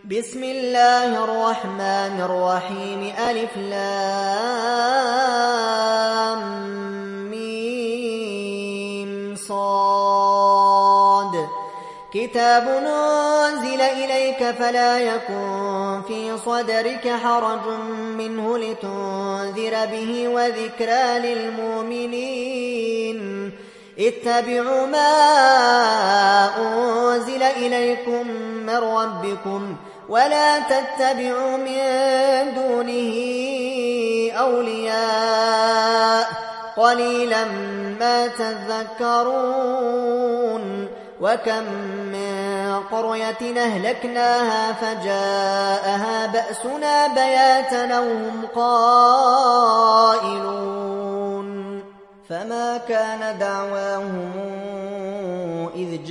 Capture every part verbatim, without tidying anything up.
بسم الله الرحمن الرحيم ألف لام ميم صاد كتاب أنزل إليك فلا يكن في صدرك حرج منه لتنذر به وذكرى للمؤمنين اتبعوا ما أنزل إليكم من ربكم ولا تتبعوا من دونه أولياء قليلا ما تذكرون وكم من قرية أهلكناها فجاءها بأسنا بياتا وهم قائلون فما كان دعواهم إذ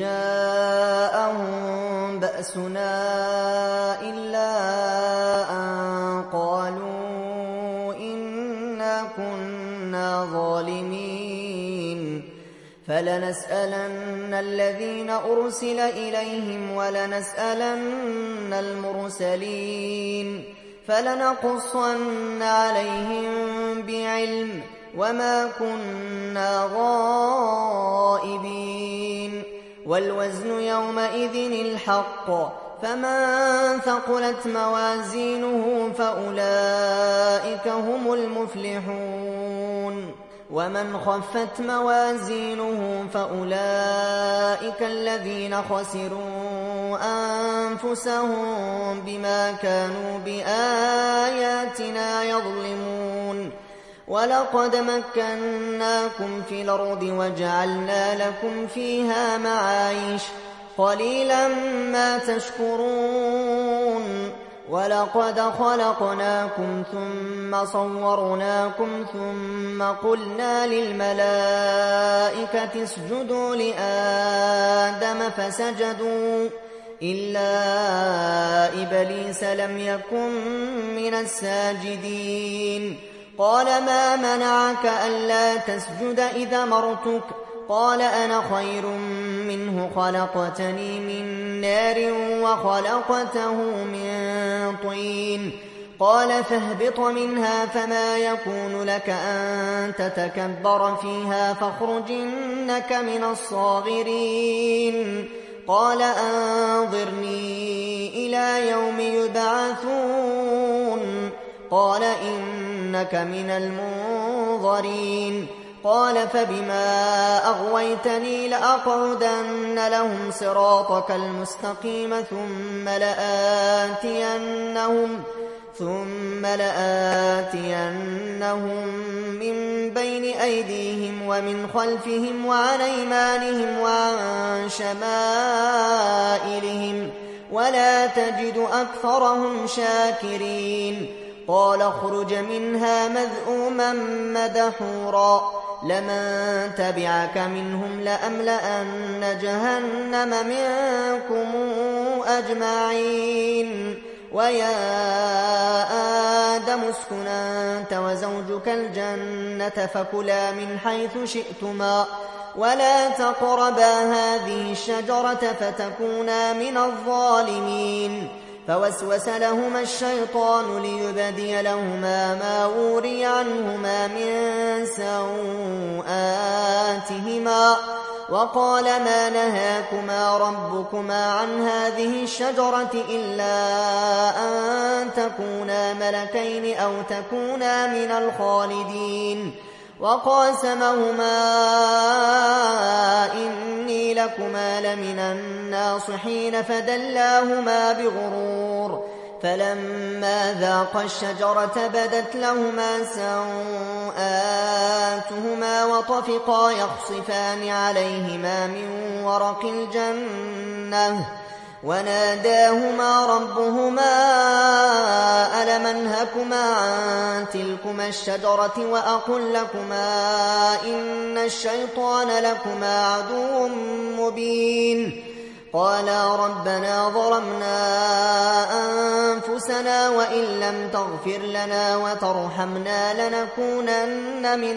جاءهم بأسنا إلا أن قالوا إنا كنا ظالمين فلنسألن الذين أرسل إليهم ولنسألن المرسلين فلنقصن عليهم بعلم وما كنا غائبين والوزن يومئذ الحق فمن ثقلت موازينه فأولئك هم المفلحون ومن خفت موازينه فأولئك الذين خسروا أنفسهم بما كانوا بآياتنا يظلمون ولقد مكناكم في الأرض وجعلنا لكم فيها معايش قليلا ما تشكرون ولقد خلقناكم ثم صورناكم ثم قلنا للملائكة اسجدوا لآدم فسجدوا إلا إبليس لم يكن من الساجدين قال ما منعك ألا تسجد إذا مرتك قال أنا خير منه خلقتني من نار وخلقته من طين قال فاهبط منها فما يكون لك أن تتكبر فيها فاخرج إنك من الصاغرين قال أنظرني إلى يوم يبعثون قال إنك من المنظرين قال فبما أغويتني لأقعدن لهم صراطك المستقيم ثم لآتينهم ثم لآتينهم من بين أيديهم ومن خلفهم وعن أيمانهم وعن شمائلهم ولا تجد أكثرهم شاكرين قال اخرج منها مذءوما مدحورا لمن تبعك منهم لأملأن جهنم منكم أجمعين ويا آدم اسكن أنت وزوجك الجنة فكلا من حيث شئتما ولا تقربا هذه الشجرة فتكونا من الظالمين فوسوس لهما الشيطان ليبدي لهما ما وري عنهما من سوآتهما وقال ما نهاكما ربكما عن هذه الشجرة إلا أن تكونا ملكين أو تكونا من الخالدين وقاسمهما إني لكما لمن الناصحين فدلاهما بغرور فلما ذاقا الشجرة بدت لهما سوآتهما وطفقا يخصفان عليهما من ورق الجنة وناداهما ربهما ألم أنهكما عن تلكما الشجرة وأقل لكما إن الشيطان لكما عدو مبين قالا ربنا ظلمنا أنفسنا وإن لم تغفر لنا وترحمنا لنكونن من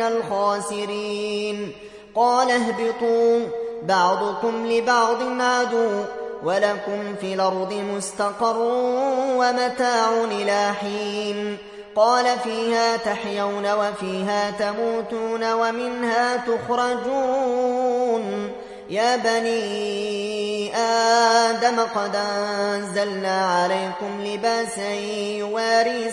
الخاسرين قال اهبطوا بعضكم لبعض عدو ولكم في الأرض مستقر ومتاع إلى حين. قال فيها تحيون وفيها تموتون ومنها تخرجون. يا بني آدم قد أنزلنا عليكم لباسا يواري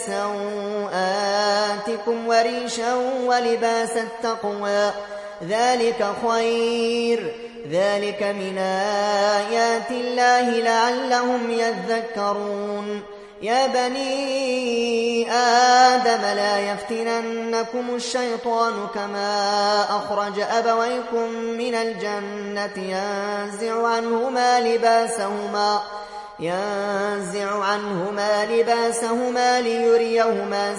سوآتكم وريشا ولباس التقوى ذلك خير، ذلك من آيات الله لعلهم يذكرون. يا بني آدم لا يفتننكم الشيطان كما أخرج أبويكم من الجنة ينزع عنهما لباسهما ينزع عنهما لباسهما ليريهما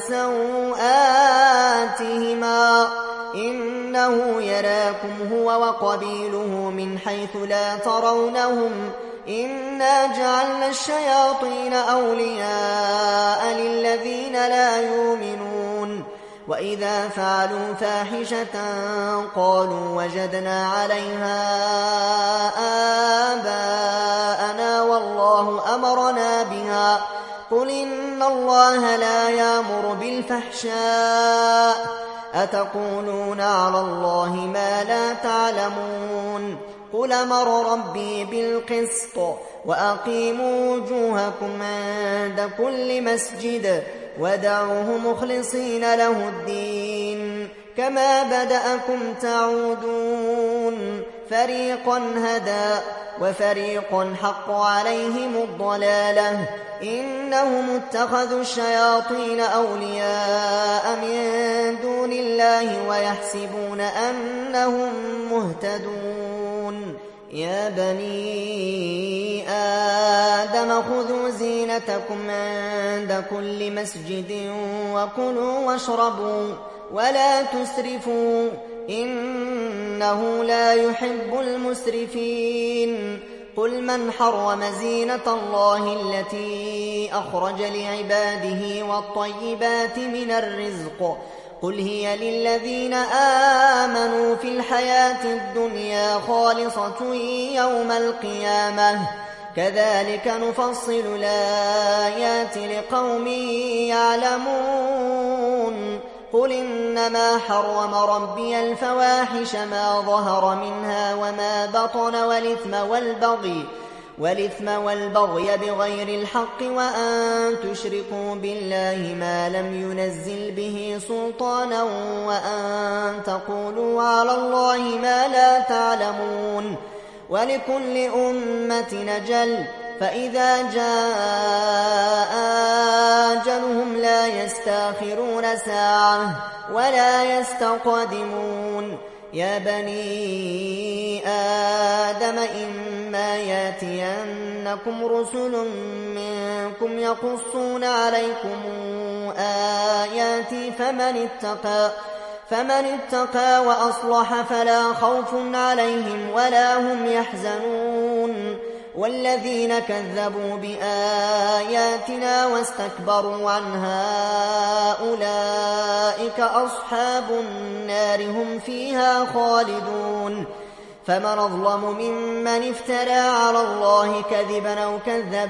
سوآتهما إنه يراكم هو وقبيله من حيث لا ترونهم إنا جعلنا الشياطين أولياء للذين لا يؤمنون. وإذا فعلوا فاحشة قالوا وجدنا عليها آباءنا والله أمرنا بها قل إن الله لا يأمر بالفحشاء أتقولون على الله ما لا تعلمون. قل أمر ربي بالقسط وأقيموا وجوهكم عند كل مسجد ودعوه مخلصين له الدين كما بدأكم تعودون. فريقا هدى وفريق حق عليهم الضلالة إنهم اتخذوا الشياطين أولياء من دون الله ويحسبون أنهم مهتدون. يا بني آدم خذوا زينتكم عند كل مسجد وكلوا واشربوا ولا تسرفوا إنه لا يحب المسرفين. قل من حرم زينة الله التي أخرج لعباده والطيبات من الرزق قل هي للذين آمنوا في الحياة الدنيا خالصة يوم القيامة كذلك نفصل الآيات لقوم يعلمون. قل إنما حرم ربي الفواحش ما ظهر منها وما بطن والإثم والبغي والإثم والبغي بغير الحق وأن تشركوا بالله ما لم ينزل به سلطانا وأن تقولوا على الله ما لا تعلمون. ولكل أمة أجل فإذا جاء أجلهم لا يستأخرون ساعة ولا يستقدمون. يا بني آدم إما ياتينكم رسل منكم يقصون عليكم آياتي فمن اتقى فمن اتقى وأصلح فلا خوف عليهم ولا هم يحزنون. والذين كذبوا بآياتنا واستكبروا عنها أولئك أصحاب النار هم فيها خالدون. فمن أظلم ممن افترى على الله كذبا أو كذب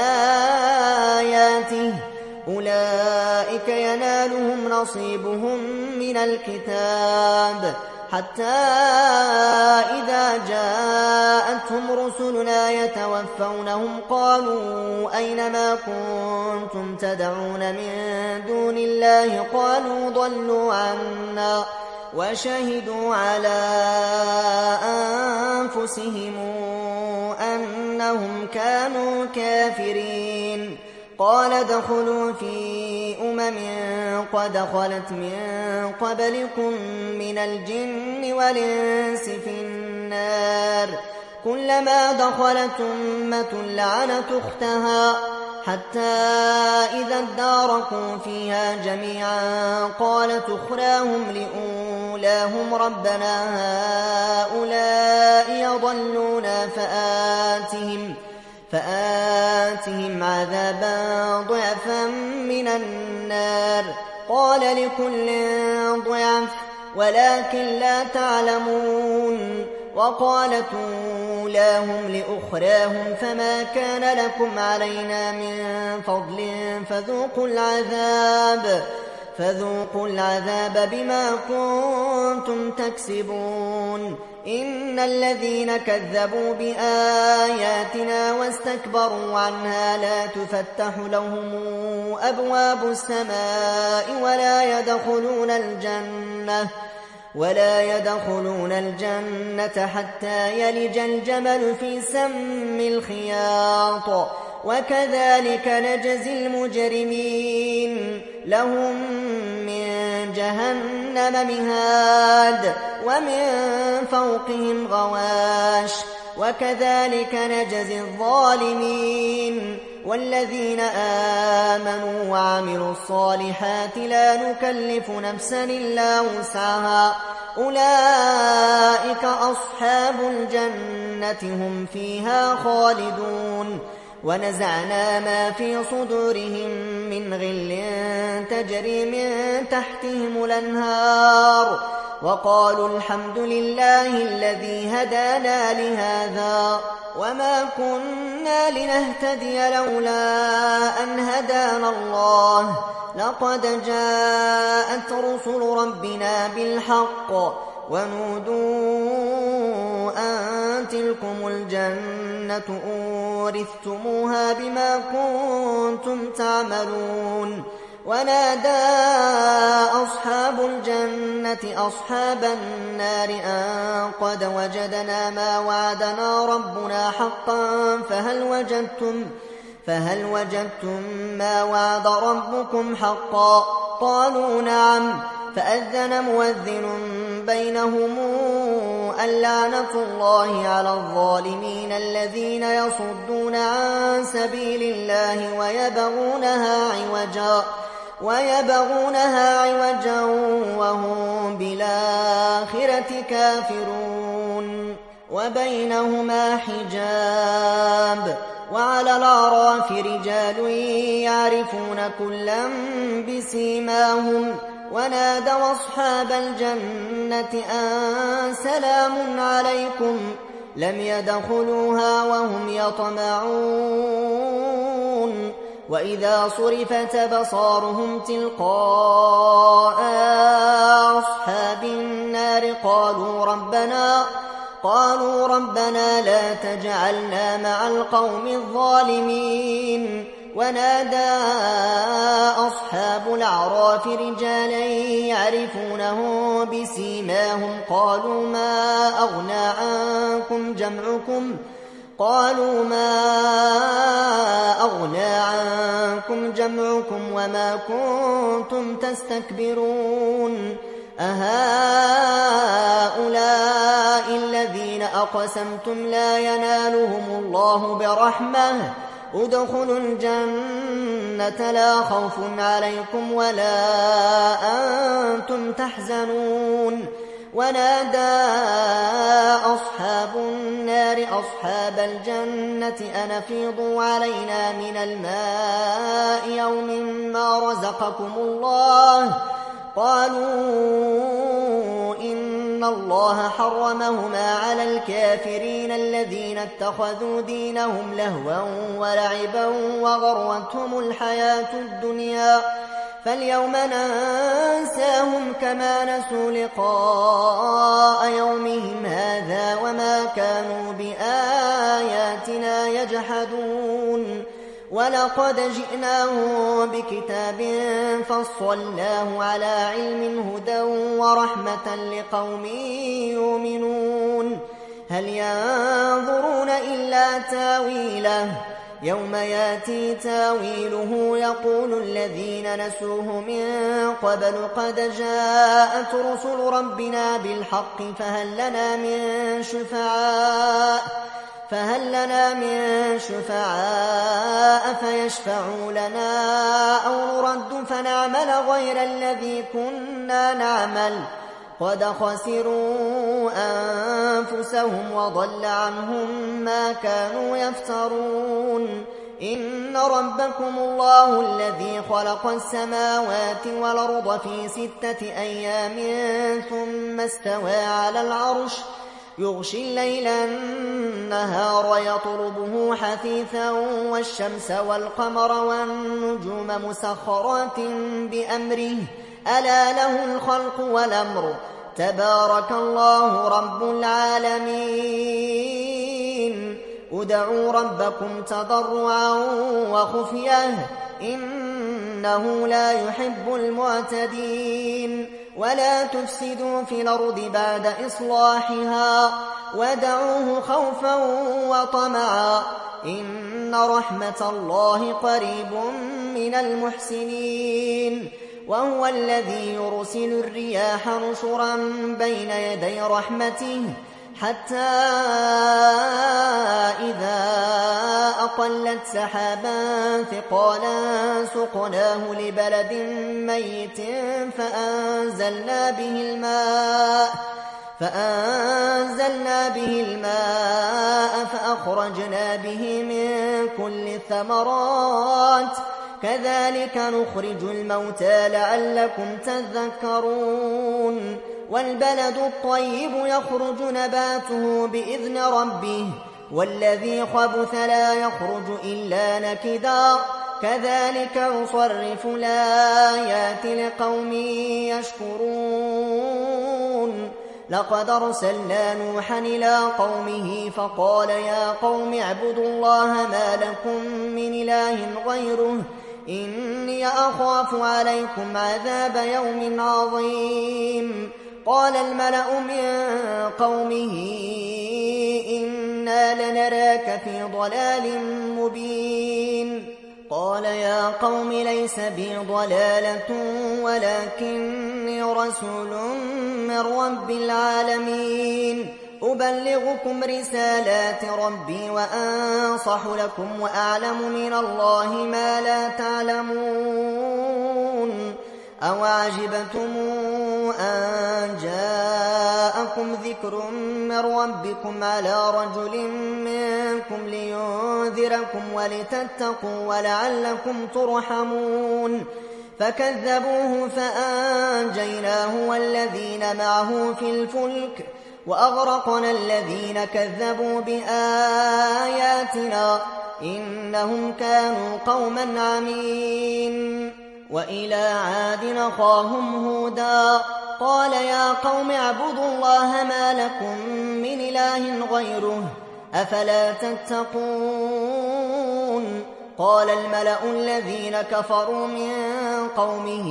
بآياته أولئك ينالهم نصيبهم من الكتاب حتى إذا جاءتهم رسلنا يتوفونهم قالوا أين ما كنتم تدعون من دون الله قالوا ضلوا عنا وشهدوا على أنفسهم أنهم كانوا كافرين. قال ادخلوا في أمم قد خلت من قبلكم من الجن والإنس في النار كلما دخلت أمة لعنت أختها حتى إذا اداركوا فيها جميعا قالت أخراهم لأولاهم ربنا هؤلاء يضلون فآتهم فآتهم عذابا ضعفا من النار قال لكل ضعف ولكن لا تعلمون. وقالت أولاهم لأخراهم فما كان لكم علينا من فضل فذوقوا العذاب فذوقوا العذاب بما كنتم تكسبون إن الذين كذبوا بآياتنا واستكبروا عنها لا تفتح لهم أبواب السماء ولا يدخلون الجنة ولا يدخلون الجنة حتى يلج الجمل في سم الخياط وكذلك نجزي المجرمين لهم من جهنم مهاد ومن فوقهم غواش وكذلك نجزي الظالمين والذين آمنوا وعملوا الصالحات لا نكلف نفسا إلا وسعها أولئك أصحاب الجنة هم فيها خالدون ونزعنا ما في صدورهم من غل تجري من تحتهم الأنهار وقالوا الحمد لله الذي هدانا لهذا وما كنا لنهتدي لولا أن هدانا الله لقد جاءت رسل ربنا بالحق ونودوا أن تلكم الجنة أورثتموها بما كنتم تعملون ونادى أصحاب الجنة أصحاب النار أن قد وجدنا ما وعدنا ربنا حقا فهل وجدتم فهل وجدتم ما وعد ربكم حقا قالوا نعم فأذن مؤذن بينهم اللعنة الله على الظالمين الذين يصدون عن سبيل الله ويبغونها عوجا ويبغونها عوجا وهم بالآخرة كافرون وبينهما حجاب وعلى الأعراف رجال يعرفون كلا بسيماهم ونادوا أصحاب الجنة أن سلام عليكم لم يدخلوها وهم يطمعون وإذا صرفت أبصارهم تلقاء أصحاب النار قالوا ربنا قالوا ربنا لا تجعلنا مع القوم الظالمين ونادى أصحاب الأعراف رجالا يعرفونهم بسيماهم قالوا ما أغنى عنكم جمعكم قالوا ما أغنى عنكم جمعكم وما كنتم تستكبرون أهؤلاء الذين أقسمتم لا ينالهم الله برحمة ادخلوا الجنة لا خوف عليكم ولا أنتم تحزنون ونادى أصحاب النار أصحاب الجنة أن أفيضوا علينا من الماء يوم ما رزقكم الله قالوا إن الله حرمهما على الكافرين الذين اتخذوا دينهم لهوا ولعبا وغرتهم الحياة الدنيا فاليوم ننساهم كما نسوا لقاء يومهم هذا وما كانوا بآياتنا يجحدون ولقد جئناهم بكتاب فصلناه على علم هدى ورحمة لقوم يؤمنون هل ينظرون إلا تاويله يوم ياتي تاويله يقول الذين نسوه من قبل قد جاءت رسل ربنا بالحق فهل لنا من شفعاء فهل لنا من شفعاء فيشفعوا لنا أو نرد فنعمل غير الذي كنا نعمل قد خسروا أنفسهم وضل عنهم ما كانوا يفترون إن ربكم الله الذي خلق السماوات والأرض في ستة أيام ثم استوى على العرش يغشي الليل النهار يطلبه حثيثا والشمس والقمر والنجوم مسخرات بأمره ألا له الخلق والأمر تبارك الله رب العالمين ادعوا ربكم تضرعا وخفية إنه لا يحب المعتدين ولا تفسدوا في الأرض بعد إصلاحها ودعوه خوفا وطمعا إن رحمة الله قريب من المحسنين وهو الذي يرسل الرياح نشرا بين يدي رحمته حتى إذا أقلت سحابا ثقالا سقناه لبلد ميت فأنزلنا به الماء فأنزلنا به الماء فأخرجنا به من كل الثمرات كذلك نخرج الموتى لعلكم تذكرون والبلد الطيب يخرج نباته بإذن ربه والذي خبث لا يخرج إلا نكدا كذلك نصرف الآيات لقوم يشكرون لقد أرسلنا نوحا إلى قومه فقال يا قوم اعبدوا الله ما لكم من إله غيره إني أخاف عليكم عذاب يوم عظيم قال الملأ من قومه إنا لنراك في ضلال مبين قال يا قوم ليس بي ضلالة ولكني رسول من رب العالمين أبلغكم رسالات ربي وأنصح لكم وأعلم من الله ما لا تعلمون أوعجبتم أن جاءكم ذكر من ربكم على رجل منكم لينذركم ولتتقوا ولعلكم ترحمون فكذبوه فأنجيناه والذين معه في الفلك وأغرقنا الذين كذبوا بآياتنا إنهم كانوا قوما عمين وإلى عاد أخاهم هودا قال يا قوم اعبدوا الله ما لكم من إله غيره أفلا تتقون قال الملأ الذين كفروا من قومه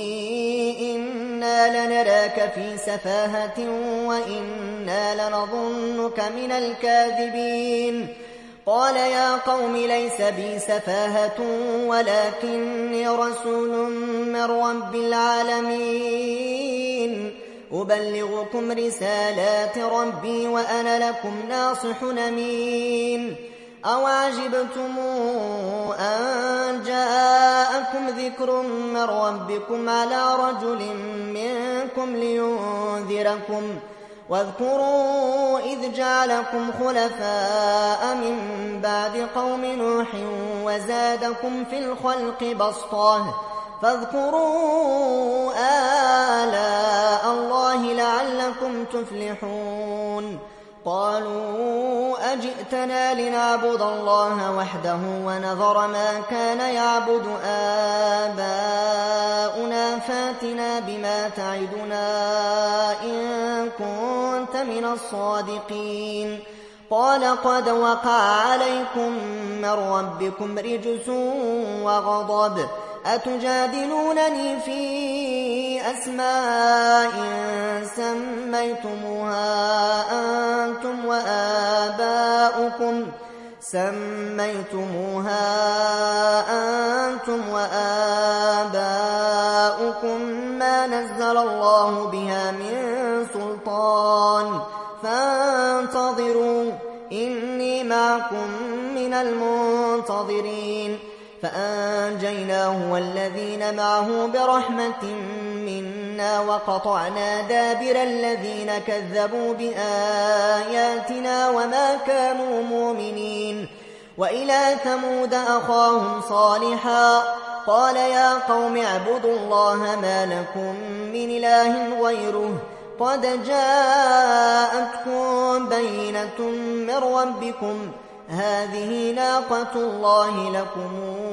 إنا لنراك في سفاهة وإنا لنظنك من الكاذبين قال يا قوم ليس بي سفاهة ولكني رسول من رب العالمين أبلغكم رسالات ربي وأنا لكم ناصح أمين أوعجبتم أن جاءكم ذكر من ربكم على رجل منكم لينذركم واذكروا إذ جعلكم خلفاء من بعد قوم نوح وزادكم في الخلق بسطة فاذكروا آلاء الله لعلكم تفلحون قالوا أجئتنا لنعبد الله وحده ونذر ما كان يعبد آباؤنا فاتنا بما تعدنا إن كنت من الصادقين قال قد وقع عليكم من ربكم رجس وغضب أتجادلونني في أسماء سميتموها أنتم وآباؤكم سميتموها أنتم وآباؤكم ما نزل الله بها من سلطان فانتظروا إني معكم من المنتظرين فأنجيناه والذين معه برحمة منا وقطعنا دابر الذين كذبوا بآياتنا وما كانوا مؤمنين وإلى ثمود أخاهم صالحا قال يا قوم اعبدوا الله ما لكم من إله غيره قد جاءتكم بينة من ربكم هذه ناقة الله لكم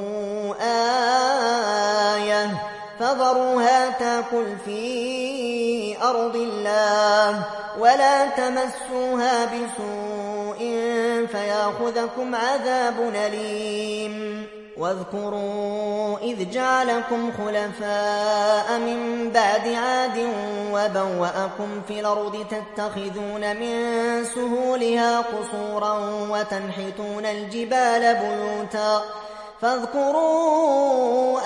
آية فذروها تاكل في أرض الله ولا تمسوها بسوء فيأخذكم عذاب أليم واذكروا إذ جعلكم خلفاء من بعد عاد وبوأكم في الأرض تتخذون من سهولها قصورا وتنحتون الجبال بيوتا فاذكروا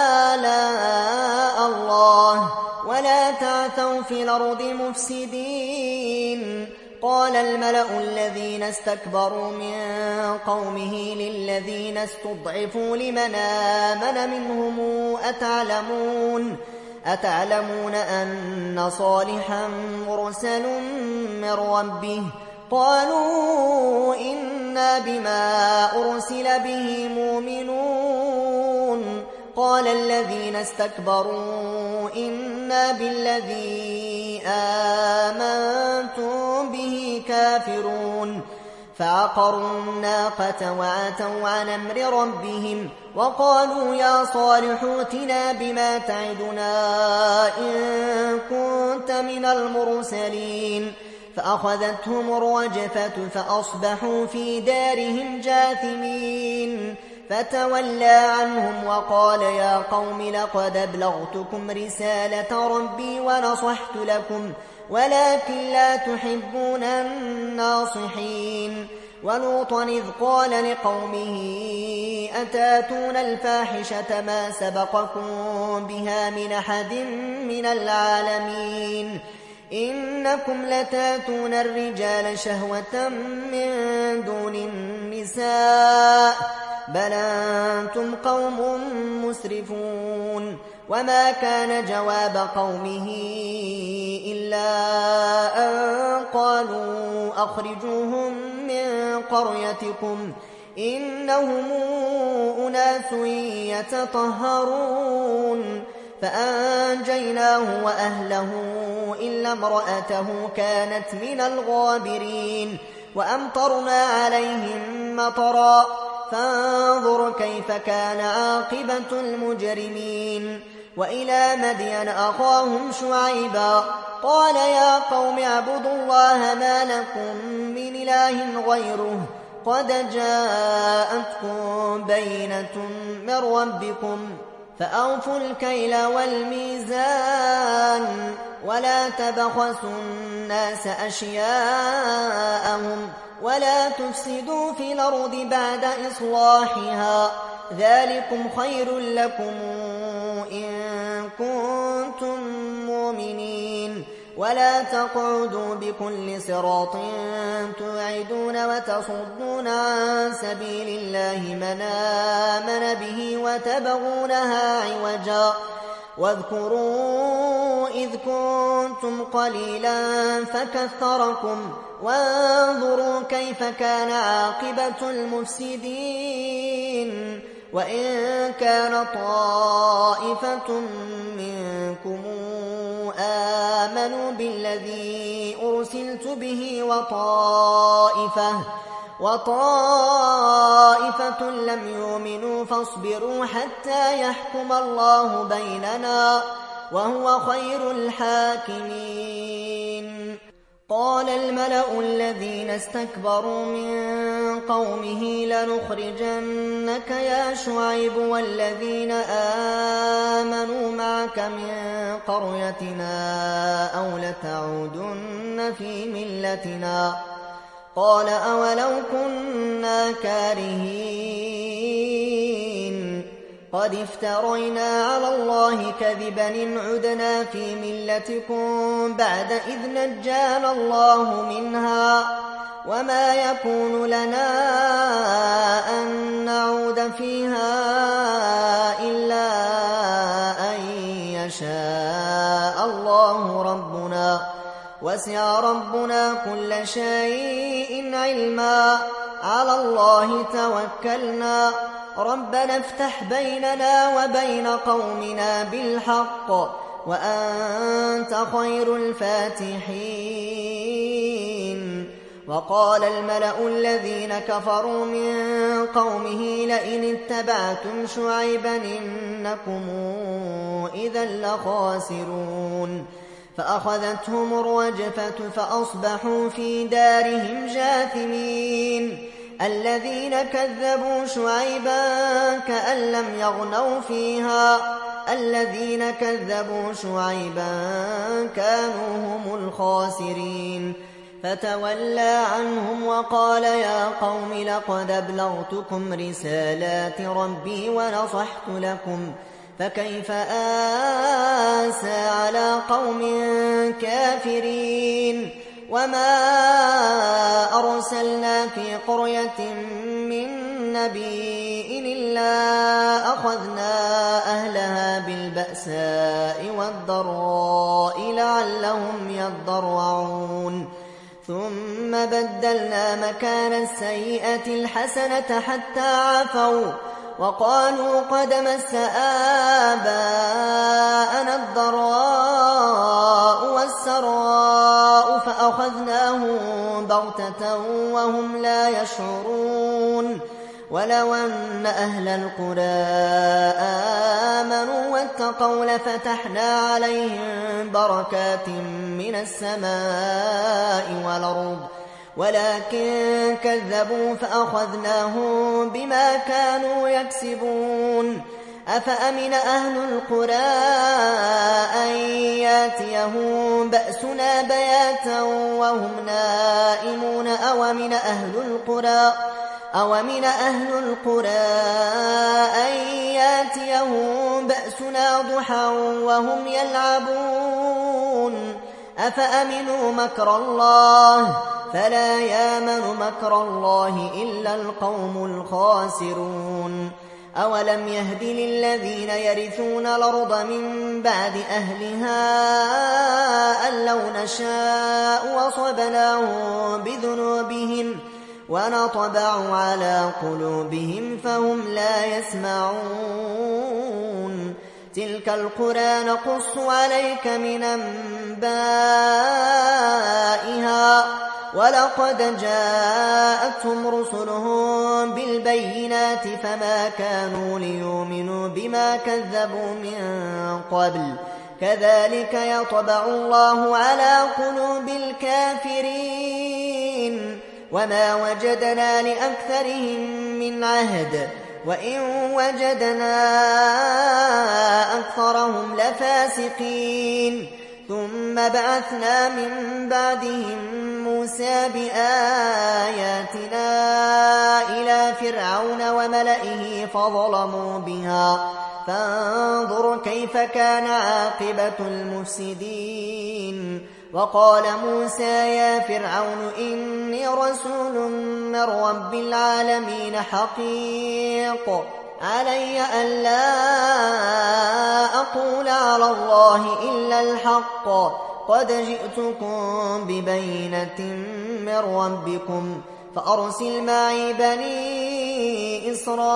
آلاء الله ولا تعثوا في الأرض مفسدين قال الملأ الذين استكبروا من قومه للذين استضعفوا لمن آمن منهم أتعلمون أتعلمون أن صالحا مرسل من ربه قالوا إنا بما أرسل به مؤمنون قال الذين استكبروا إنا بالذي آمنتم به كافرون فعقروا الناقة وعتوا عن أمر ربهم وقالوا يا صالح ائتنا بما تعدنا إن كنت من المرسلين فأخذتهم الرجفة فأصبحوا في دارهم جاثمين فتولى عنهم وقال يا قوم لقد أبلغتكم رسالة ربي ونصحت لكم ولكن لا تحبون الناصحين ولوطا إذ قال لقومه أتاتون الفاحشة ما سبقكم بها من أحد من العالمين إنكم لتاتون الرجال شهوة من دون النساء بل أنتم قوم مسرفون وما كان جواب قومه إلا أن قالوا أخرجوهم من قريتكم إنهم أناس يتطهرون فأنجيناه وأهله إلا امرأته كانت من الغابرين وأمطرنا عليهم مطرا فانظر كيف كان عاقبة المجرمين وإلى مدين أخاهم شعيبا قال يا قوم اعبدوا الله ما لكم من إله غيره قد جاءتكم بينة من ربكم فأوفوا الكيل والميزان ولا تبخسوا الناس أشياءهم ولا تفسدوا في الأرض بعد إصلاحها ذلكم خير لكم إن كنتم مؤمنين ولا تقعدوا بكل صراط توعدون وتصدون عن سبيل الله من آمن به وتبغونها عوجا واذكروا إذ كنتم قليلا فكثركم وانظروا كيف كان عاقبة المفسدين وإن كان طائفة منكم آمنوا بالذي أرسلت به وطائفة وطائفة لم يؤمنوا فاصبروا حتى يحكم الله بيننا وهو خير الحاكمين قال الملأ الذين استكبروا من قومه لنخرجنك يا شعيب والذين آمنوا معك من قريتنا أو لتعودن في ملتنا قال أولو كنا كارهين قد افترينا على الله كذبا إن عدنا في ملتكم بعد إذ نجانا الله منها وما يكون لنا أن نعود فيها إلا أن يشاء الله ربنا وسع ربنا كل شيء علما على الله توكلنا ربنا افتح بيننا وبين قومنا بالحق وأنت خير الفاتحين. وقال الملأ الذين كفروا من قومه لئن اتبعتم شعيبا إنكم إذا لخاسرون. فأخذتهم الرجفة فأصبحوا في دارهم جاثمين. الذين كذبوا شعيبا كأن لم يغنوا فيها الذين كذبوا شعيبا كانوا هم الخاسرين. فتولى عنهم وقال يا قوم لقد أبلغتكم رسالات ربي ونصحت لكم فكيف آسى على قوم كافرين. وما أرسلنا في قرية من نبي إلا أخذنا أهلها بالبأساء والضراء لعلهم يضرعون. ثم بدلنا مكان السيئة الحسنة حتى عفوا وقالوا قد مس آباءنا الضراء والسراء فأخذناهم بغتة وهم لا يشعرون. ولو أن أهل القرى آمنوا واتقوا لفتحنا عليهم بركات من السماء والأرض ولكن كذبوا فأخذناهم بما كانوا يكسبون. أفأمن أهل القرى أن ياتيهم بأسنا بياتا وهم نائمون أومن أهل القرى أومن أهل القرى أن ياتيهم بأسنا ضحى وهم يلعبون. أفأمنوا مكر الله فلا يامن مكر الله إلا القوم الخاسرون. أولم يهد للذين يرثون الأرض من بعد أهلها أن لو نشاء أصبناهم بذنوبهم ونطبع على قلوبهم فهم لا يسمعون. تلك القرى نقص عليك من أنبائها ولقد جاءتهم رسلهم بالبينات فما كانوا ليؤمنوا بما كذبوا من قبل كذلك يطبع الله على قلوب الكافرين. وما وجدنا لأكثرهم من عهد وإن وجدنا أكثرهم لفاسقين. ثم بعثنا من بعدهم موسى بآياتنا إلى فرعون وملئه فظلموا بها فانظر كيف كان عاقبة المفسدين. وقال موسى يا فرعون إني رسول من رب العالمين حقيق علي ألا أقول على الله إلا الحق قد جئتكم ببينة من ربكم فأرسل معي بني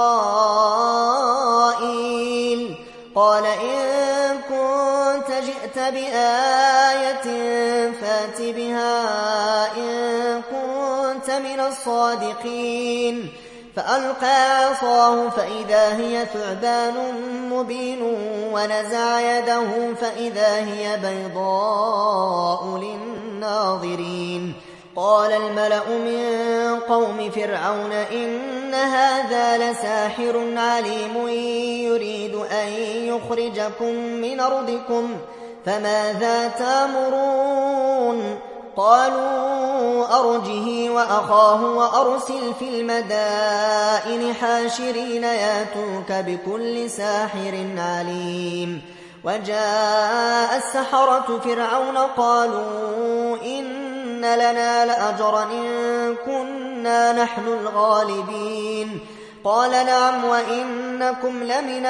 إسرائيل. قال إن كنت جئت بآية فات بها إن كنت من الصادقين. فألقى عصاه فإذا هي ثعبان مبين ونزع يده فإذا هي بيضاء للناظرين. قال الملأ من قوم فرعون إن هذا لساحر عليم يريد أن يخرجكم من أرضكم فماذا تأمرون. قالوا أرجه وأخاه وأرسل في المدائن حاشرين ياتوك بكل ساحر عليم. وجاء السحرة فرعون قالوا إن لنا لأجرا إن كنا نحن الغالبين. قال نعم وإنكم لمن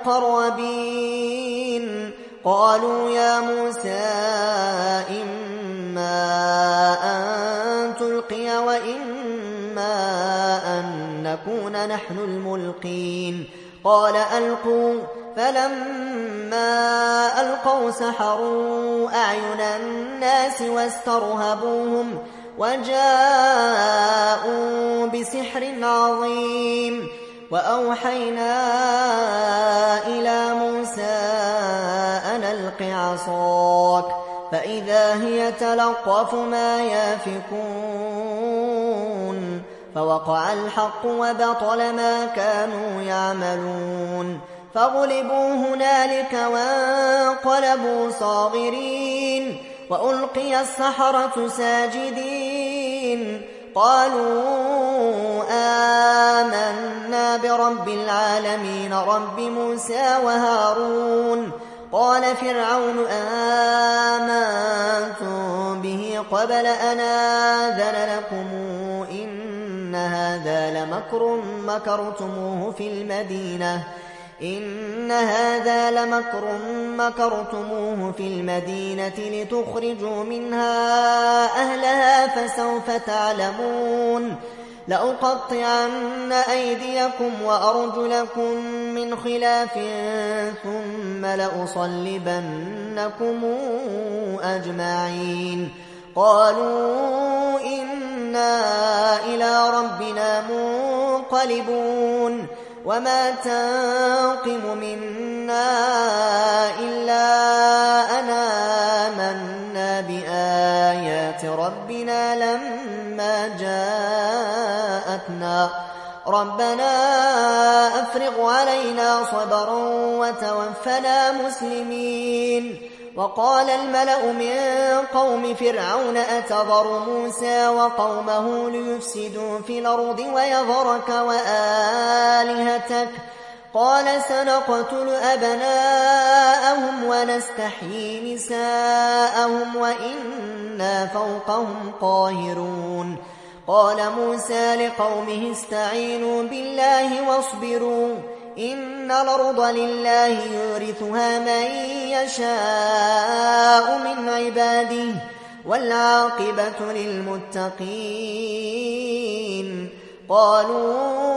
المقربين. قالوا يا موسى إما أن تلقي وإما أن نكون نحن الملقين. قال ألقوا فلما ألقوا سحروا أعين الناس واسترهبوهم وجاءوا بسحر عظيم. وأوحينا إلى موسى أن ألق عصاك فإذا هي تلقف ما يافكون فوقع الحق وبطل ما كانوا يعملون فغلبوا هنالك وانقلبوا صاغرين وألقي السحرة ساجدين قالوا آمنا برب العالمين رب موسى وهارون. قال فرعون آمنتم به قبل أن آذن لكم إن هذا لمكر مكرتموه في المدينة إن هذا لمكر مكرتموه في المدينة لتخرجوا منها أهلها فسوف تعلمون لأقطعن أيديكم وأرجلكم من خلاف ثم لأصلبنكم أجمعين. قالوا إنا إلى ربنا منقلبون وما تنقم منا إلا أن آمنا بآيات ربنا لما جاءتنا ربنا أفرغ علينا صبرا وتوفنا مسلمين. وقال الملأ من قوم فرعون أتذر موسى وقومه ليفسدوا في الأرض ويذرك وآلهتك قال سنقتل أبناءهم ونستحيي نساءهم وإنا فوقهم قاهرون. قال موسى لقومه استعينوا بالله واصبروا إن الأرض لله يورثها من يشاء من عباده والعاقبة للمتقين. قالوا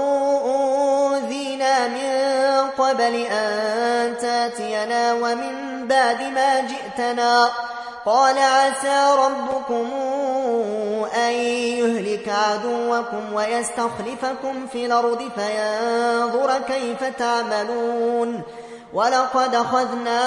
أوذينا من قبل أن تاتينا ومن بعد ما جئتنا قال عسى ربكم أن يهلك عدوكم ويستخلفكم في الأرض فينظر كيف تعملون. ولقد أخذنا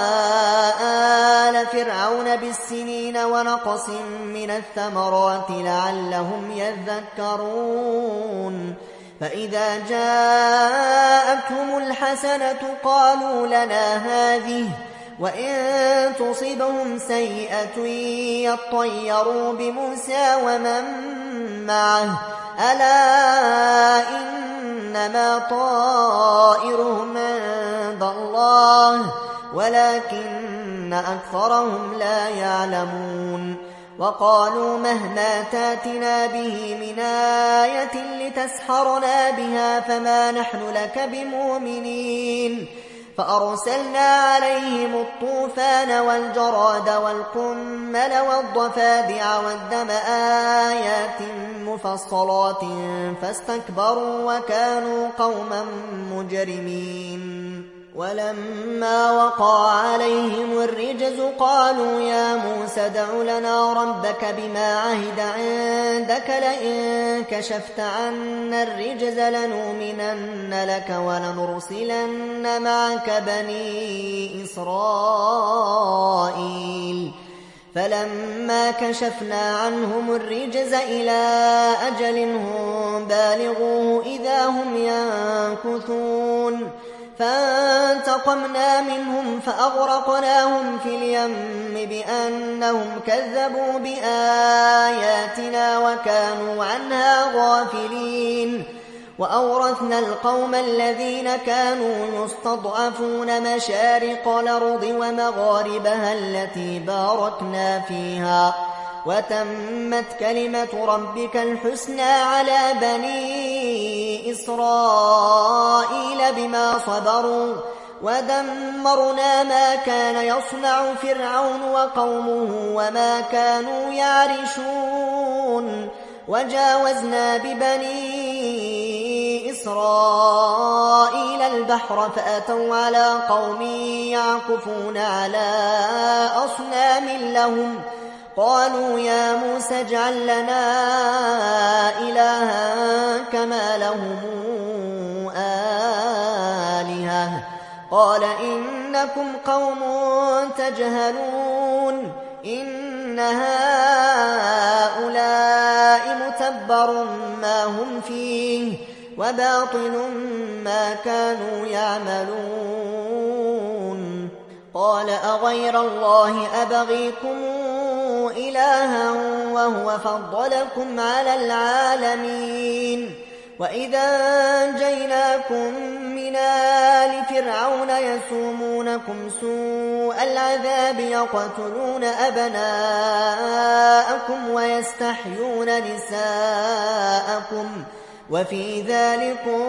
آل فرعون بالسنين ونقص من الثمرات لعلهم يذكرون. فإذا جاءتهم الحسنة قالوا لنا هذه وإن تصبهم سيئة يطيروا بموسى ومن معه ألا إنما طائرهم عند الله ولكن أكثرهم لا يعلمون. وقالوا مهما تاتنا به من آية لتسحرنا بها فما نحن لك بمؤمنين. فأرسلنا عليهم الطوفان والجراد والقمل والضفادع والدم آيات مفصلات فاستكبروا وكانوا قوما مجرمين. ولما وقع عليهم الرجز قالوا يا موسى ادع لنا ربك بما عهد عندك لئن كشفت عنا الرجز لنؤمنن لك ولنرسلن معك بني إسرائيل. فلما كشفنا عنهم الرجز إلى أجل هم بالغوه إذا هم ينكثون فانتقمنا منهم فأغرقناهم في اليم بأنهم كذبوا بآياتنا وكانوا عنها غافلين. وأورثنا القوم الذين كانوا يستضعفون مشارق الأرض ومغاربها التي باركنا فيها وتمت كلمة ربك الحسنى على بني إسرائيل بما صبروا ودمرنا ما كان يصنع فرعون وقومه وما كانوا يعرشون. وجاوزنا ببني إسرائيل البحر فأتوا على قوم يعكفون على أصنام لهم قالوا يا موسى اجعل لنا إلها كما لهم آلهة قال إنكم قوم تجهلون إن هؤلاء متبر ما هم فيه وباطل ما كانوا يعملون قال أغير الله أبغيكم إلها وهو فضلكم على العالمين وإذا أنجيناكم من آل فرعون يسومونكم سوء العذاب يقتلون أبناءكم ويستحيون نساءكم وفي ذلكم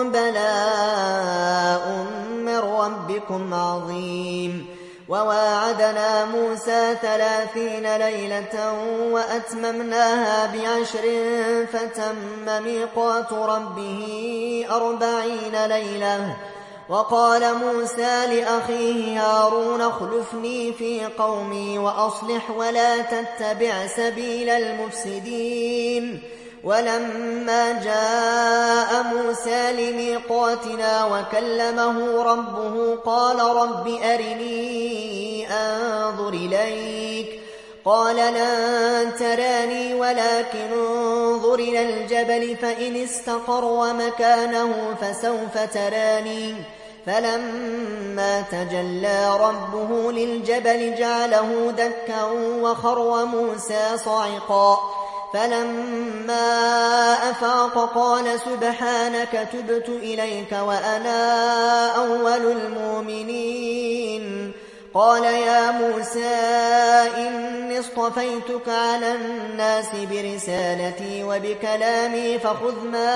بلاء من ربكم عظيم وواعدنا موسى ثلاثين ليلة وأتممناها بعشر فتم ميقات ربه أربعين ليلة وقال موسى لأخيه هارون اخلفني في قومي وأصلح ولا تتبع سبيل المفسدين ولما جاء موسى لميقاتنا وكلمه ربه قال رب أرني أنظر إليك قال لن تراني ولكن انظر إلى الجبل فإن استقر مكانه فسوف تراني فلما تجلى ربه للجبل جعله دكا وخر موسى صعقا فلما أفاق قال سبحانك تبت إليك وأنا أول المؤمنين قال يا موسى إني اصطفيتك على الناس برسالتي وبكلامي فخذ ما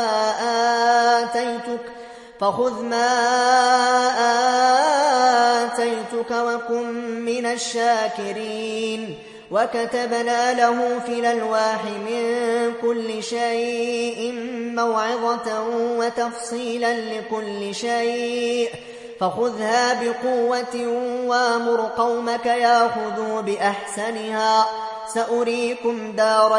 آتيتك فخذ ما آتيتك وكن من الشاكرين وكتبنا له في الألواح من كل شيء موعظة وتفصيلا لكل شيء فخذها بقوة وامر قومك ياخذوا بأحسنها سأريكم دار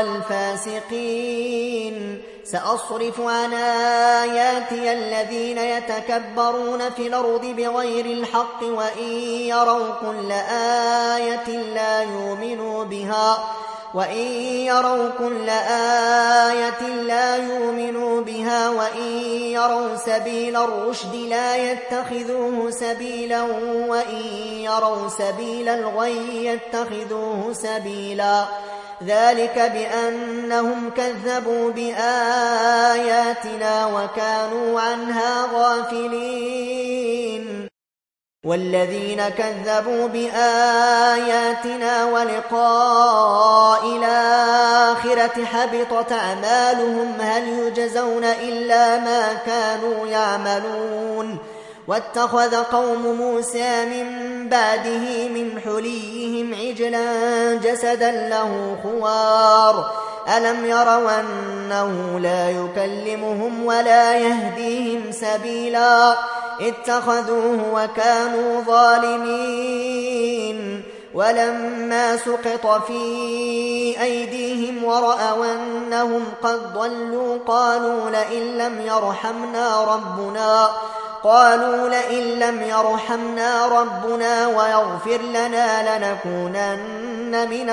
الفاسقين سأصرف عن آياتي الذين يتكبرون في الأرض بغير الحق وإن يروا كل آية لا يؤمنوا بها وإن يروا كل آية لا يؤمنوا بها وإن يروا سبيل الرشد لا يتخذوه سبيلا وإن يروا سبيل الغي يتخذوه سبيلا ذلك بأنهم كذبوا بآياتنا وكانوا عنها غافلين والذين كذبوا بآياتنا ولقاء الآخرة حبطت أعمالهم هل يجزون إلا ما كانوا يعملون واتخذ قوم موسى من بعده من حليهم عجلا جسدا له خوار ألم يروا أنه لا يكلمهم ولا يهديهم سبيلا اتخذوه وكانوا ظالمين ولما سقط في أيديهم ورأوا أنهم قد ضلوا قالوا لئن لم يرحمنا ربنا قالوا لئن لم يرحمنا ربنا ويغفر لنا لنكونن من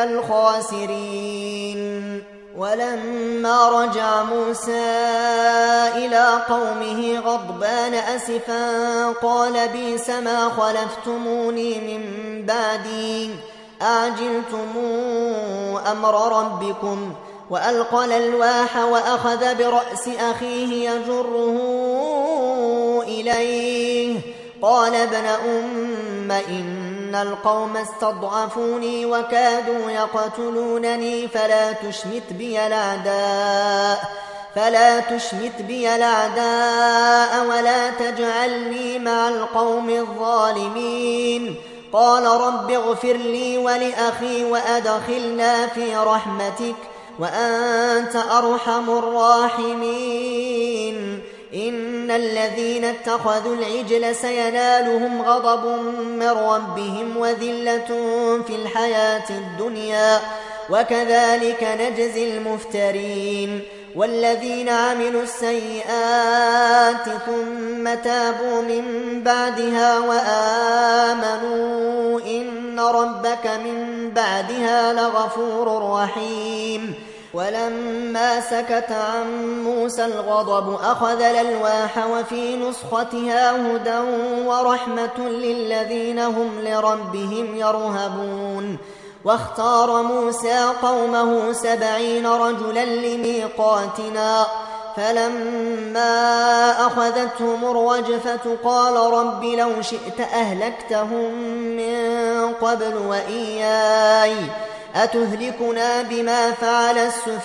الخاسرين ولما رجع موسى إلى قومه غضبان أسفا قال بئس ما خلفتموني من بعدي أعجلتم أمر ربكم وألقى الألواح وأخذ برأس أخيه يجره إليه قال ابن أم إن القوم استضعفوني وكادوا يقتلونني فلا تشمت بي الأعداء فلا تشمت بي الأعداء ولا تجعلني مع القوم الظالمين قال رب اغفر لي ولأخي وأدخلنا في رحمتك وأنت أرحم الراحمين إن الذين اتخذوا العجل سينالهم غضب من ربهم وذلة في الحياة الدنيا وكذلك نجزي المفترين والذين عملوا السيئات ثم تابوا من بعدها وآمنوا إن ربك من بعدها لغفور رحيم ولما سكت عن موسى الغضب أخذ الألواح وفي نسختها هدى ورحمة للذين هم لربهم يرهبون واختار موسى قومه سبعين رجلا لميقاتنا فلما أخذتهم الرجفة قال رب لو شئت أهلكتهم من قبل وإياي أتهلكنا بما فعل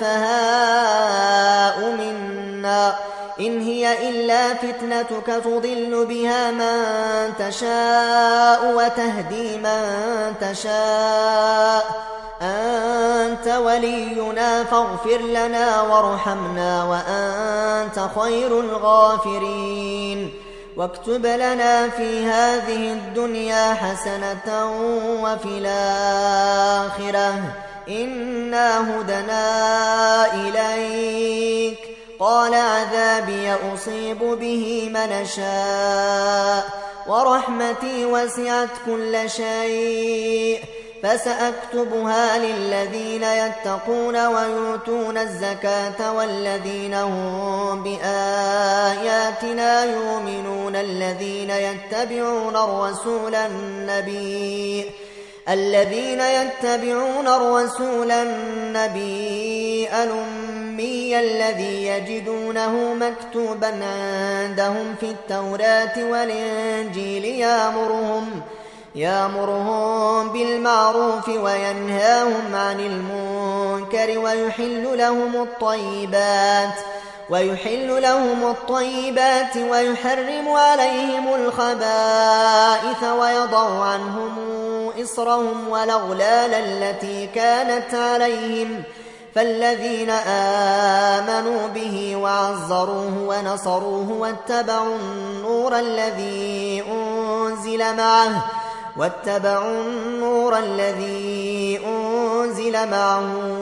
السفهاء منا إن هي إلا فتنتك تضل بها من تشاء وتهدي من تشاء أنت ولينا فاغفر لنا وارحمنا وأنت خير الغافرين واكتب لنا في هذه الدنيا حسنة وفي الآخرة إنا هدنا إليك قال عذابي أصيب به من شاء ورحمتي وسعت كل شيء فسأكتبها للذين يتقون ويؤتون الزكاة والذين هم بآياتنا يؤمنون الذين يتبعون الرسول النبي الذين يتبعون الرسول النبي الأمي الذي يجدونه مكتوبا عندهم في التوراة والإنجيل يأمرهم يأمرهم بالمعروف وينهاهم عن المنكر ويحل لهم الطيبات ويحل لهم الطيبات ويحرم عليهم الخبائث ويضع عنهم إصرهم والأغلال التي كانت عليهم فالذين آمنوا به وعزروه ونصروه واتبعوا النور الذي أنزل معه واتبعوا النور الذي أنزل معه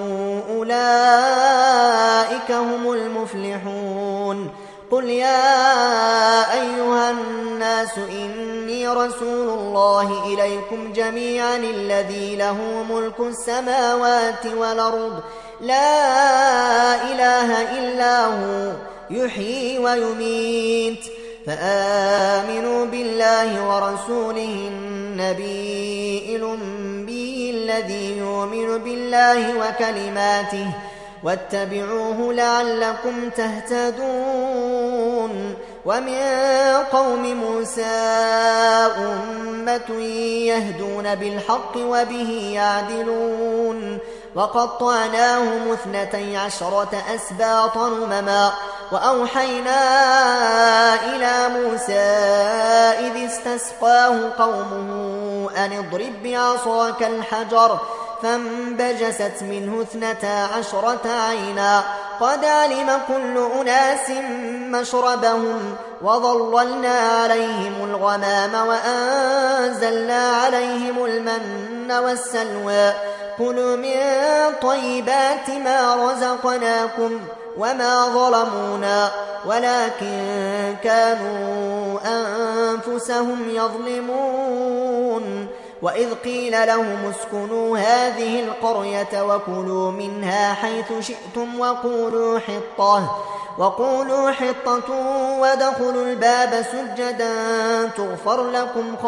أولئك هم المفلحون قل يا أيها الناس إني رسول الله إليكم جميعا الذي له ملك السماوات والأرض لا إله إلا هو يحيي ويميت فآمنوا بالله ورسوله النبي الأمي الذي يؤمن بالله وكلماته واتبعوه لعلكم تهتدون ومن قوم موسى أمة يهدون بالحق وبه يعدلون وقطعناهم اثنتي عشرة أسباطا أمما وأوحينا إلى موسى إذ استسقاه قومه أن اضرب بعصاك الحجر فانبجست منه اثنتا عشرة عينا قد علم كل أناس مشربهم وظللنا عليهم الغمام وأنزلنا عليهم المن والسلوى كلوا من طيبات ما رزقناكم وما ظلمونا ولكن كانوا أنفسهم يظلمون وإذ قيل لهم اسكنوا هذه القرية وكلوا منها حيث شئتم وقولوا حطة وقولوا حطة وادخلوا الباب سجدا تغفر لكم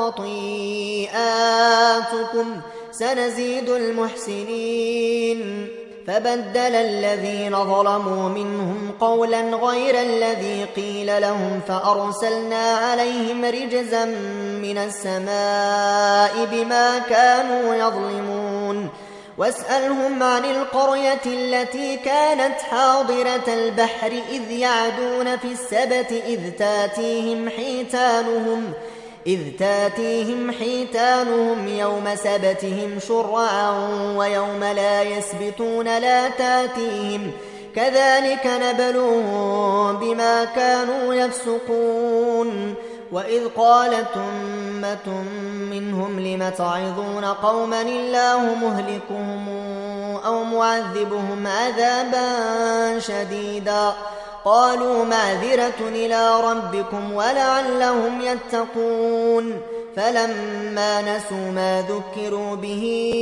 خطيئاتكم سنزيد المحسنين فبدل الذين ظلموا منهم قولا غير الذي قيل لهم فأرسلنا عليهم رجزا من السماء بما كانوا يظلمون واسألهم عن القرية التي كانت حاضرة البحر إذ يعدون في السبت إذ تاتيهم حيتانهم إذ تاتيهم حيتانهم يوم سبتهم شرعا ويوم لا يسبتون لا تاتيهم كذلك نبلوهم بما كانوا يفسقون وإذ قالت أمة منهم لم تعظون قوما الله مهلكهم أو معذبهم عذابا شديدا قالوا معذرة إلى ربكم ولعلهم يتقون فلما نسوا ما ذكروا به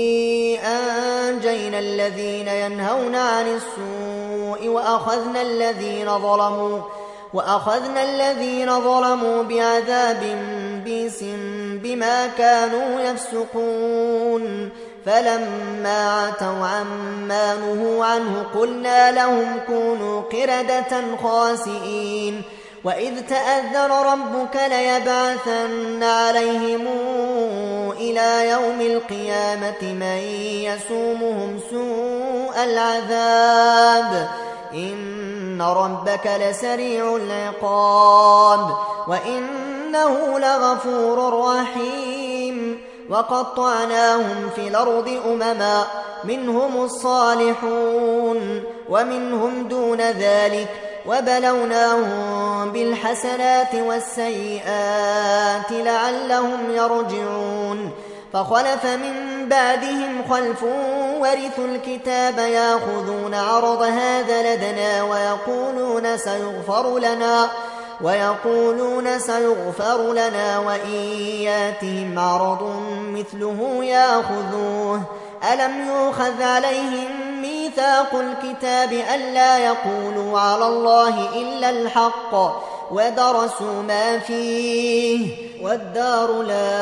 أنجينا الذين ينهون عن السوء وأخذنا الذين ظلموا وأخذنا الذين ظلموا بعذاب بئس بما كانوا يفسقون فلما عتوا عما نهوا عنه قلنا لهم كونوا قردة خاسئين وإذ تأذن ربك ليبعثن عليهم إلى يوم القيامة من يسومهم سوء العذاب إن ربك لسريع العقاب وإنه لغفور رحيم وقطعناهم في الأرض أمما منهم الصالحون ومنهم دون ذلك وبلوناهم بالحسنات والسيئات لعلهم يرجعون فخلف من بعدهم خلف ورثوا الكتاب يأخذون عرض هذا لدنا ويقولون سيغفر لنا ويقولون سيغفر لنا وإن ياتهم عرض مثله يأخذوه ألم يؤخذ عليهم ميثاق الكتاب ألا يقولوا على الله إلا الحق ودرسوا ما فيه والدار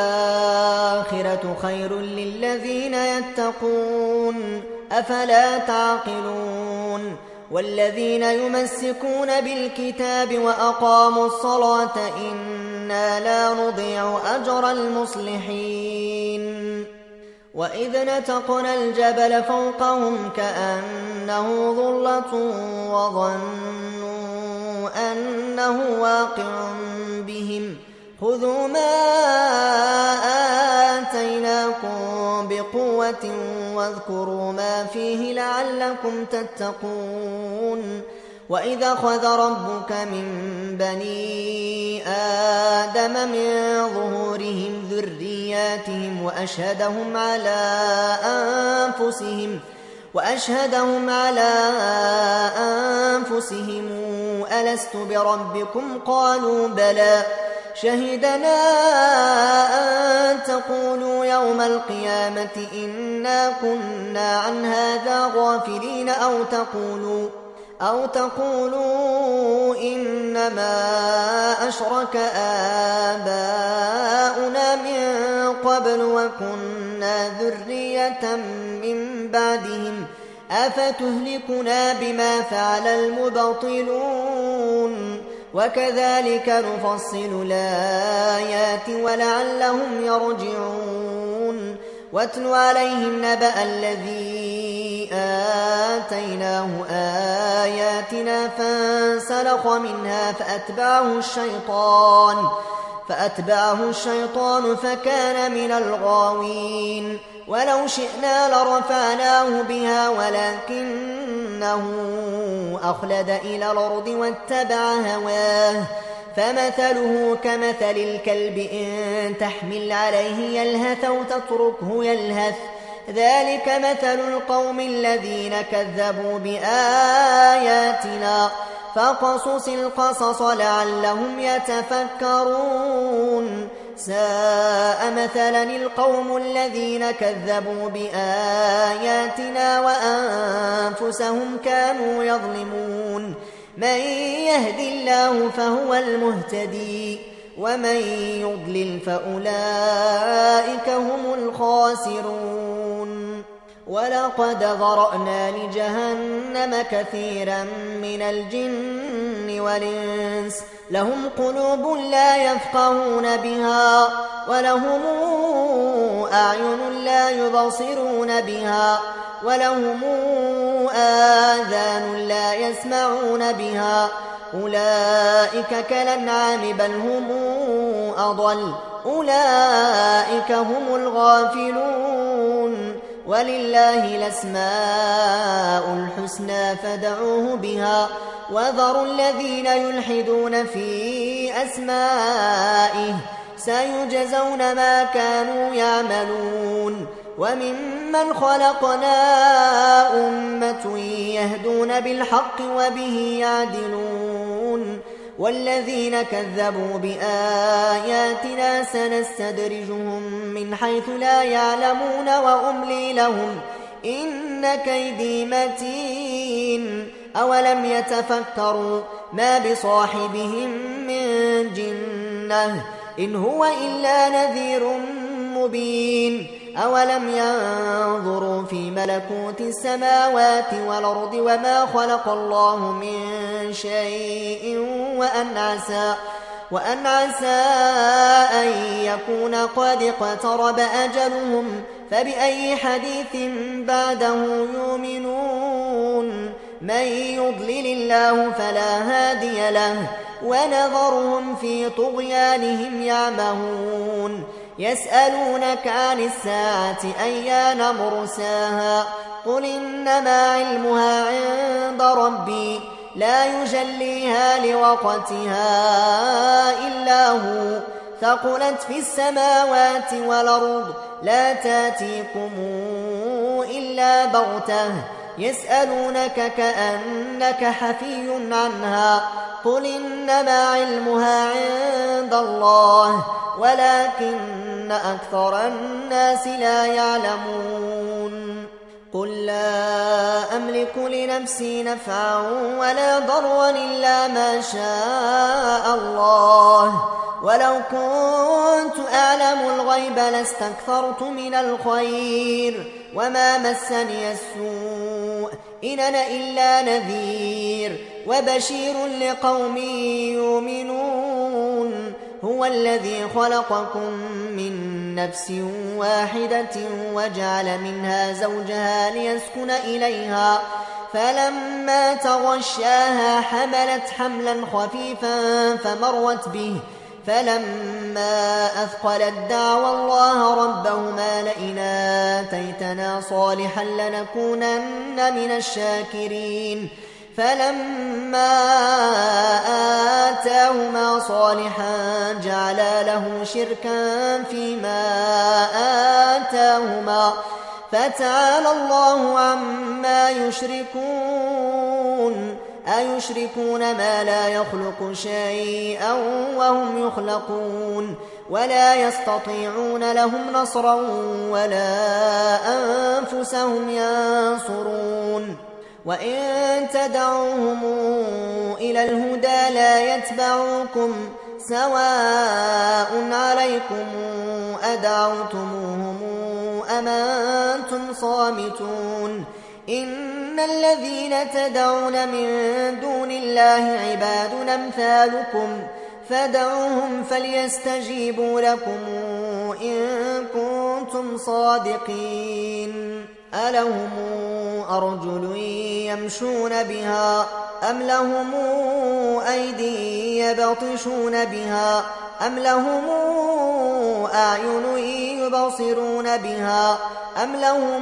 الآخرة خير للذين يتقون أفلا تعقلون والذين يمسكون بالكتاب وأقاموا الصلاة إنا لا نضيع أجر المصلحين وإذ نتقنا الجبل فوقهم كأنه ظلة وظنوا أنه واقع بهم خذوا ما آتيناكم بقوة واذكروا ما فيه لعلكم تتقون وإذا أخذ ربك من بني آدم من ظهورهم ذرياتهم وأشهدهم على أنفسهم وأشهدهم على أنفسهم ألست بربكم قالوا بلى شهدنا أن تقولوا يوم القيامة إنا كنا عن هذا غافلين أو تقولوا أو تقولوا إنما أشرك آباؤنا من قبل وكنا ذرية من بعدهم أفتهلكنا بما فعل المبطلون وكذلك نفصل الآيات ولعلهم يرجعون واتل عليهم نبأ الذي آتيناه آياتنا فانسلخ منها فأتبعه الشيطان فأتبعه الشيطان فكان من الغاوين ولو شئنا لرفعناه بها ولكنه أخلد إلى الأرض واتبع هواه فمثله كمثل الكلب إن تحمل عليه يلهث أو تتركه يلهث ذلك مثل القوم الذين كذبوا بآياتنا فقصص القصص لعلهم يتفكرون ساء مثلا القوم الذين كذبوا بآياتنا وأنفسهم كانوا يظلمون من يهد الله فهو المهتدي ومن يضلل فأولئك هم الخاسرون ولقد ذرأنا لجهنم كثيرا من الجن والإنس لهم قلوب لا يفقهون بها ولهم أعين لا يبصرون بها ولهم آذان لا يسمعون بها أولئك كالأنعام بل هم أضل أولئك هم الغافلون ولله الأسماء الحسنى فادعوه بها وذروا الذين يلحدون في أسمائه سيجزون ما كانوا يعملون وممن خلقنا أمة يهدون بالحق وبه يعدلون والذين كذبوا بآياتنا سنستدرجهم من حيث لا يعلمون وأملي لهم إن كيدي متين أولم يتفكروا ما بصاحبهم من جنة إن هو إلا نذير مبين أولم ينظروا في ملكوت السماوات والأرض وما خلق الله من شيء وأن عسى, وأن عسى أن يكون قد اقترب أجلهم فبأي حديث بعده يؤمنون من يضلل الله فلا هادي له ونذرهم في طغيانهم يعمهون يسألونك عن الساعة أيان مرساها قل إنما علمها عند ربي لا يجليها لوقتها إلا هو ثقلت في السماوات والأرض لا تاتيكم إلا بغتة يسألونك كأنك حفي عنها قل إنما علمها عند الله ولكن أكثر الناس لا يعلمون قل لا أملك لنفسي نفعا ولا ضرا إلا ما شاء الله ولو كنت أعلم الغيب لاستكثرت من الخير وما مسني السوء إن أنا إلا نذير وبشير لقوم يؤمنون هو الذي خلقكم من نفس واحدة وجعل منها زوجها ليسكن إليها فلما تغشاها حملت حملا خفيفا فمرت به فلما أثقلت دعوى الله ربهما لئن آتيتنا صالحا لنكونن من الشاكرين فلما آتاهما صالحا جعلا له شركا فيما آتاهما فتعالى الله عما يشركون أيشركون ما لا يخلق شيئا وهم يخلقون ولا يستطيعون لهم نصرا ولا أنفسهم ينصرون وإن تدعوهم إلى الهدى لا يتبعوكم سواء عليكم أدعوتموهم أم أنتم صامتون إن الذين تدعون من دون الله عباد أمثالكم فادعوهم فليستجيبوا لكم إن كنتم صادقين ألهم أرجل يمشون بها أم لهم أيدي يبطشون بها أم لهم أعين يبصرون بها أم لهم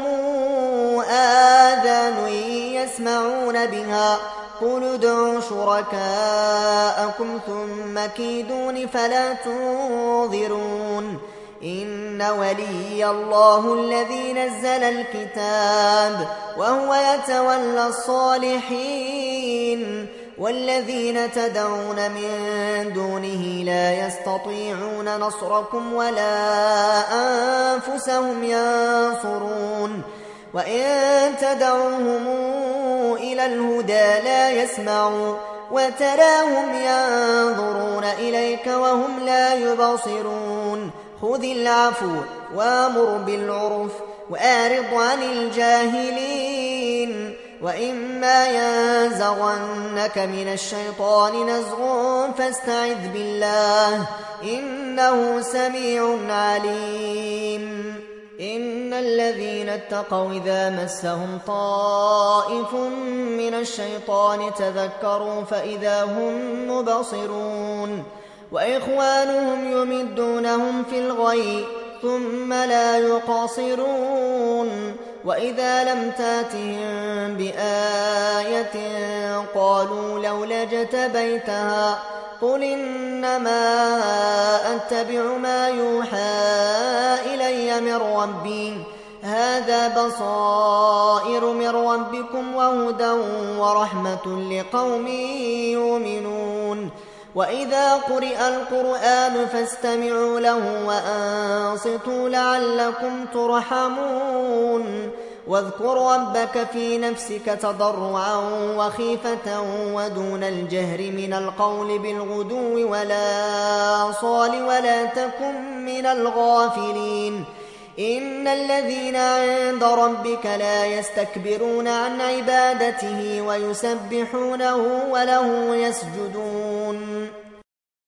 آذان يسمعون بها قل ادعوا شركاءكم ثم كيدون فلا تنظرون إن ولي الله الذي نزل الكتاب وهو يتولى الصالحين والذين تدعون من دونه لا يستطيعون نصركم ولا أنفسهم ينصرون وإن تدعوهم إلى الهدى لا يسمعوا وتراهم ينظرون إليك وهم لا يبصرون خذ العفو وامر بالعرف وأعرض عن الجاهلين وإما ينزغنك من الشيطان نزغ فاستعذ بالله إنه سميع عليم إن الذين اتقوا إذا مسهم طائف من الشيطان تذكروا فإذا هم مبصرون وإخوانهم يمدونهم في الغي ثم لا يقصرون وإذا لم تاتهم بآية قالوا لولا اجتبيتها قل إنما أتبع ما يوحى إلي من ربي هذا بصائر من ربكم وهدى ورحمة لقوم يؤمنون وإذا قرئ القرآن فاستمعوا له وأنصتوا لعلكم ترحمون واذكر ربك في نفسك تضرعا وخيفة ودون الجهر من القول بالغدو ولا صال ولا تكن من الغافلين إن الذين عند ربك لا يستكبرون عن عبادته ويسبحونه وله يسجدون